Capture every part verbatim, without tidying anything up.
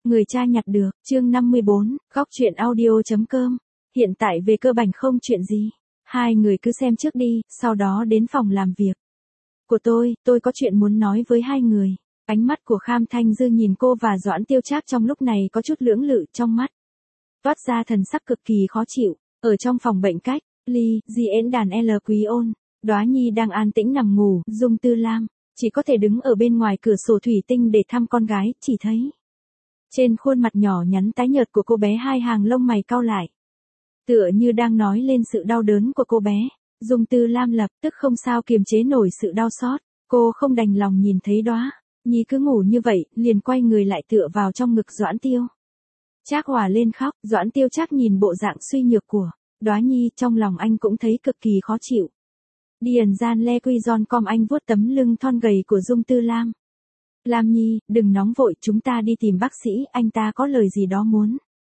Người cha nhặt được, chương năm mươi bốn, góc truyện audio.com. Hiện tại về cơ bản không chuyện gì. Hai người cứ xem trước đi, sau đó đến phòng làm việc của tôi, tôi có chuyện muốn nói với hai người. Ánh mắt của Kham Thanh Dư nhìn cô và Doãn Tiêu Trác trong lúc này có chút lưỡng lự trong mắt. Toát ra thần sắc cực kỳ khó chịu. Ở trong phòng bệnh cách, ly, diễn đàn L Quý Ôn, Đóa Nhi đang an tĩnh nằm ngủ, Dung Tư Lam chỉ có thể đứng ở bên ngoài cửa sổ thủy tinh để thăm con gái, chỉ thấy trên khuôn mặt nhỏ nhắn tái nhợt của cô bé hai hàng lông mày cau lại. Tựa như đang nói lên sự đau đớn của cô bé, Dung Tư Lam lập tức không sao kiềm chế nổi sự đau xót, cô không đành lòng nhìn thấy Đóa Nhi cứ ngủ như vậy, liền quay người lại tựa vào trong ngực Doãn Tiêu Trác hòa lên khóc. Doãn Tiêu Trác nhìn bộ dạng suy nhược của Đóa Nhi, trong lòng anh cũng thấy cực kỳ khó chịu. Điền gian le quy giòn com anh vuốt tấm lưng thon gầy của Dung Tư Lam. Lam Nhi, đừng nóng vội, chúng ta đi tìm bác sĩ, anh ta có lời gì đó muốn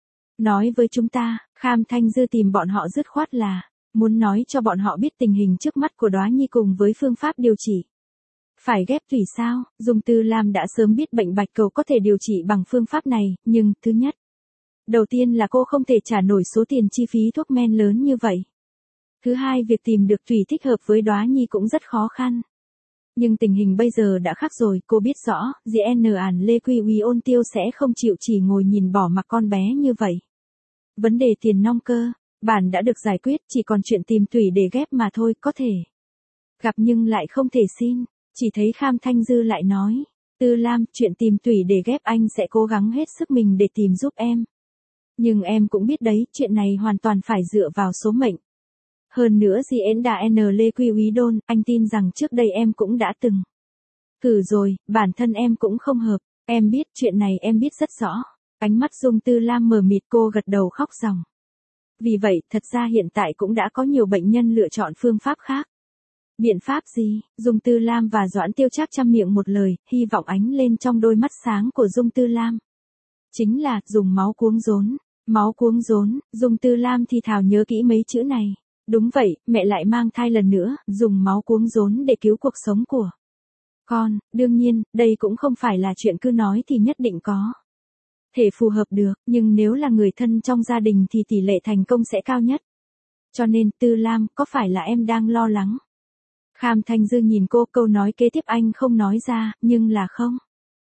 nói với chúng ta. Kham Thanh Dư tìm bọn họ dứt khoát là muốn nói cho bọn họ biết tình hình trước mắt của Đóa Nhi cùng với phương pháp điều trị. Phải ghép tủy sao? Dung Tư Lam đã sớm biết bệnh bạch cầu có thể điều trị bằng phương pháp này, nhưng thứ nhất, đầu tiên là cô không thể trả nổi số tiền chi phí thuốc men lớn như vậy. Thứ hai, việc tìm được tủy thích hợp với Đóa Nhi cũng rất khó khăn. Nhưng tình hình bây giờ đã khác rồi, cô biết rõ, giê en ản Lê Quy Uy Ôn Tiêu sẽ không chịu chỉ ngồi nhìn bỏ mặc con bé như vậy. Vấn đề tiền nong cơ bản đã được giải quyết, chỉ còn chuyện tìm tủy để ghép mà thôi, có thể gặp nhưng lại không thể xin. Chỉ thấy Kham Thanh Dư lại nói, Tư Lam, chuyện tìm tủy để ghép anh sẽ cố gắng hết sức mình để tìm giúp em. Nhưng em cũng biết đấy, chuyện này hoàn toàn phải dựa vào số mệnh. Hơn nữa diễn đàn Lê Quy Úy Đôn, anh tin rằng trước đây em cũng đã từng thử rồi, bản thân em cũng không hợp. Em biết chuyện này, em biết rất rõ. Ánh mắt Dung Tư Lam mờ mịt, cô gật đầu khóc ròng. Vì vậy, thật ra hiện tại cũng đã có nhiều bệnh nhân lựa chọn phương pháp khác. Biện pháp gì? Dung Tư Lam và Doãn Tiêu Trác chăm miệng một lời, hy vọng ánh lên trong đôi mắt sáng của Dung Tư Lam. Chính là, dùng máu cuống rốn. Máu cuống rốn, Dung Tư Lam thì thào nhớ kỹ mấy chữ này. Đúng vậy, mẹ lại mang thai lần nữa, dùng máu cuống rốn để cứu cuộc sống của con. Đương nhiên, đây cũng không phải là chuyện cứ nói thì nhất định có thể phù hợp được, nhưng nếu là người thân trong gia đình thì tỷ lệ thành công sẽ cao nhất. Cho nên, Tư Lam, có phải là em đang lo lắng? Kham Thanh Dư nhìn cô, câu nói kế tiếp anh không nói ra, nhưng là không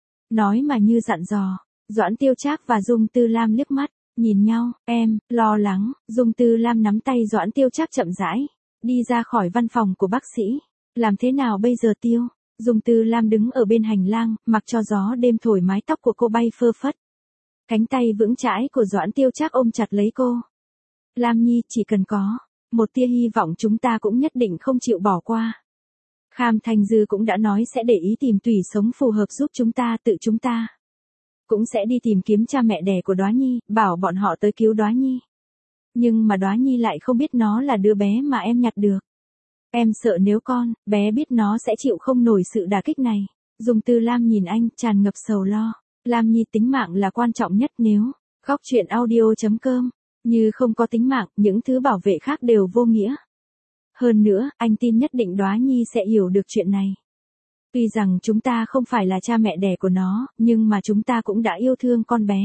nói mà như dặn dò. Doãn Tiêu Trác và Dung Tư Lam liếc mắt nhìn nhau. Em lo lắng. Dung Tư Lam nắm tay Doãn Tiêu Trác chậm rãi đi ra khỏi văn phòng của bác sĩ. Làm thế nào bây giờ Tiêu? Dung Tư Lam đứng ở bên hành lang, mặc cho gió đêm thổi mái tóc của cô bay phơ phất. Cánh tay vững chãi của Doãn Tiêu Trác ôm chặt lấy cô. Lam Nhi, chỉ cần có một tia hy vọng chúng ta cũng nhất định không chịu bỏ qua. Kham Thanh Dư cũng đã nói sẽ để ý tìm tủy sống phù hợp giúp chúng ta, tự chúng ta cũng sẽ đi tìm kiếm cha mẹ đẻ của Đóa Nhi, bảo bọn họ tới cứu Đóa Nhi. Nhưng mà Đóa Nhi lại không biết nó là đứa bé mà em nhặt được. Em sợ nếu con bé biết nó sẽ chịu không nổi sự đả kích này. Dung Tư Lam nhìn anh, tràn ngập sầu lo. Lam Nhi, tính mạng là quan trọng nhất, nếu góc truyện audio.com như không có tính mạng, những thứ bảo vệ khác đều vô nghĩa. Hơn nữa, anh tin nhất định Đóa Nhi sẽ hiểu được chuyện này. Tuy rằng chúng ta không phải là cha mẹ đẻ của nó, nhưng mà chúng ta cũng đã yêu thương con bé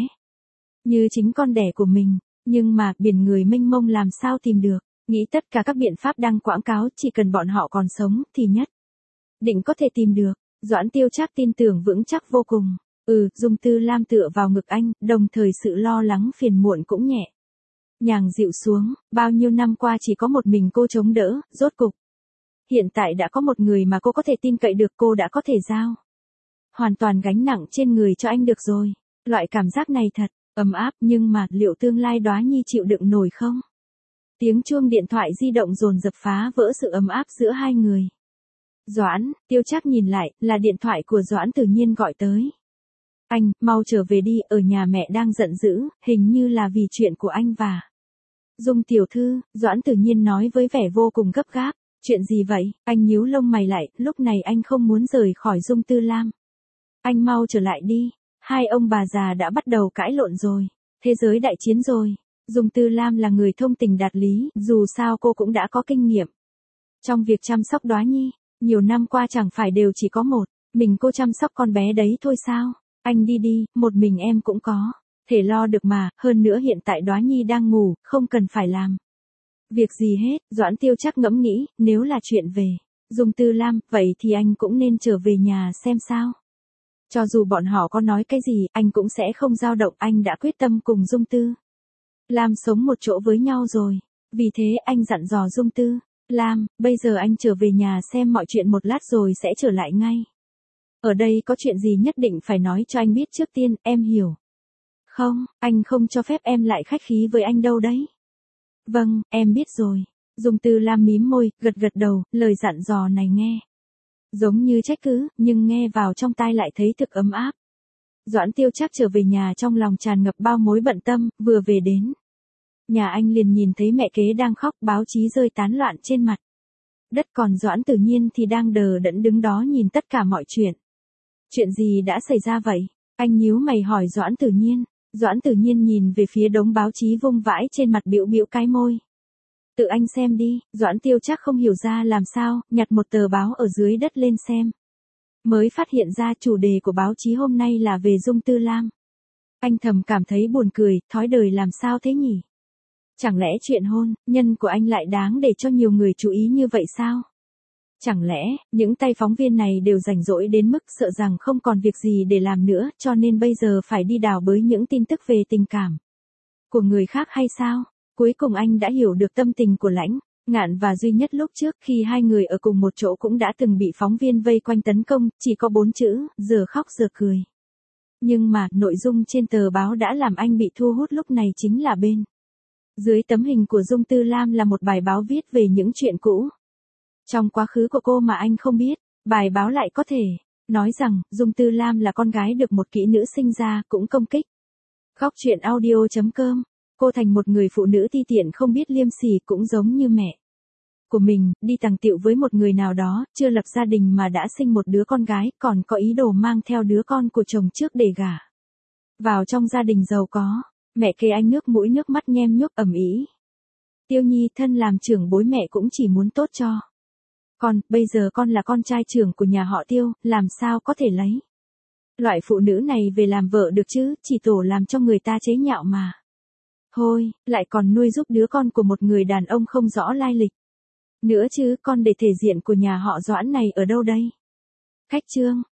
như chính con đẻ của mình. Nhưng mà, biển người mênh mông làm sao tìm được. Nghĩ tất cả các biện pháp đăng quảng cáo, chỉ cần bọn họ còn sống, thì nhất định có thể tìm được. Doãn Tiêu Trác tin tưởng vững chắc vô cùng. Ừ, Dung Tư Lam tựa vào ngực anh, đồng thời sự lo lắng phiền muộn cũng nhẹ nhàng dịu xuống. Bao nhiêu năm qua chỉ có một mình cô chống đỡ, rốt cục hiện tại đã có một người mà cô có thể tin cậy được, cô đã có thể giao hoàn toàn gánh nặng trên người cho anh được rồi. Loại cảm giác này thật ấm áp, nhưng mà liệu tương lai Đóa Nhi chịu đựng nổi không? Tiếng chuông điện thoại di động dồn dập phá vỡ sự ấm áp giữa hai người. Doãn Tiêu Trác nhìn lại, là điện thoại của Doãn Tử Nhiên gọi tới. Anh, mau trở về đi, ở nhà mẹ đang giận dữ, hình như là vì chuyện của anh và Dung tiểu thư. Doãn Tử Nhiên nói với vẻ vô cùng gấp gáp. Chuyện gì vậy? Anh nhíu lông mày lại, lúc này anh không muốn rời khỏi Dung Tư Lam. Anh mau trở lại đi. Hai ông bà già đã bắt đầu cãi lộn rồi. Thế giới đại chiến rồi. Dung Tư Lam là người thông tình đạt lý, dù sao cô cũng đã có kinh nghiệm trong việc chăm sóc Đóa Nhi. Nhiều năm qua chẳng phải đều chỉ có một mình cô chăm sóc con bé đấy thôi sao? Anh đi đi, một mình em cũng có thể lo được mà, hơn nữa hiện tại Đóa Nhi đang ngủ, không cần phải làm việc gì hết. Doãn Tiêu Trác ngẫm nghĩ, nếu là chuyện về Dung Tư Lam, vậy thì anh cũng nên trở về nhà xem sao. Cho dù bọn họ có nói cái gì, anh cũng sẽ không dao động, anh đã quyết tâm cùng Dung Tư Lam sống một chỗ với nhau rồi. Vì thế anh dặn dò Dung Tư Lam, bây giờ anh trở về nhà xem mọi chuyện một lát rồi sẽ trở lại ngay. Ở đây có chuyện gì nhất định phải nói cho anh biết trước tiên, em hiểu không? Anh không cho phép em lại khách khí với anh đâu đấy. Vâng, em biết rồi. Dung Tư Lam mím môi, gật gật đầu, lời dặn dò này nghe giống như trách cứ, nhưng nghe vào trong tai lại thấy thực ấm áp. Doãn Tiêu Trác trở về nhà trong lòng tràn ngập bao mối bận tâm, vừa về đến nhà anh liền nhìn thấy mẹ kế đang khóc, báo chí rơi tán loạn trên mặt đất, còn Doãn Tử Nhiên thì đang đờ đẫn đứng đó nhìn tất cả mọi chuyện. Chuyện gì đã xảy ra vậy? Anh nhíu mày hỏi Doãn Tử Nhiên. Doãn Tử Nhiên nhìn về phía đống báo chí vung vãi trên mặt, bĩu bĩu cái môi. Tự anh xem đi. Doãn Tiêu Trác không hiểu ra làm sao, nhặt một tờ báo ở dưới đất lên xem. Mới phát hiện ra chủ đề của báo chí hôm nay là về Dung Tư Lam. Anh thầm cảm thấy buồn cười, thói đời làm sao thế nhỉ? Chẳng lẽ chuyện hôn nhân của anh lại đáng để cho nhiều người chú ý như vậy sao? Chẳng lẽ, những tay phóng viên này đều rảnh rỗi đến mức sợ rằng không còn việc gì để làm nữa, cho nên bây giờ phải đi đào bới những tin tức về tình cảm của người khác hay sao? Cuối cùng anh đã hiểu được tâm tình của Lãnh Ngạn và Duy Nhất lúc trước, khi hai người ở cùng một chỗ cũng đã từng bị phóng viên vây quanh tấn công, chỉ có bốn chữ, giờ khóc giờ cười. Nhưng mà, nội dung trên tờ báo đã làm anh bị thu hút lúc này chính là bên dưới tấm hình của Dung Tư Lam là một bài báo viết về những chuyện cũ trong quá khứ của cô mà anh không biết. Bài báo lại có thể nói rằng, Dung Tư Lam là con gái được một kỹ nữ sinh ra, cũng công kích. Góc truyện audio chấm com. Cô thành một người phụ nữ ti tiện không biết liêm sỉ, cũng giống như mẹ của mình, đi tàng tiệu với một người nào đó, chưa lập gia đình mà đã sinh một đứa con gái, còn có ý đồ mang theo đứa con của chồng trước để gả vào trong gia đình giàu có. Mẹ kế anh nước mũi nước mắt nhem nhuốc ầm ĩ. Tiêu Nhi thân làm trưởng bối, mẹ cũng chỉ muốn tốt cho con, bây giờ con là con trai trưởng của nhà họ Tiêu, làm sao có thể lấy loại phụ nữ này về làm vợ được chứ, chỉ tổ làm cho người ta chế nhạo mà. Thôi, lại còn nuôi giúp đứa con của một người đàn ông không rõ lai lịch nữa chứ, con để thể diện của nhà họ Doãn này ở đâu đây? Khách trương.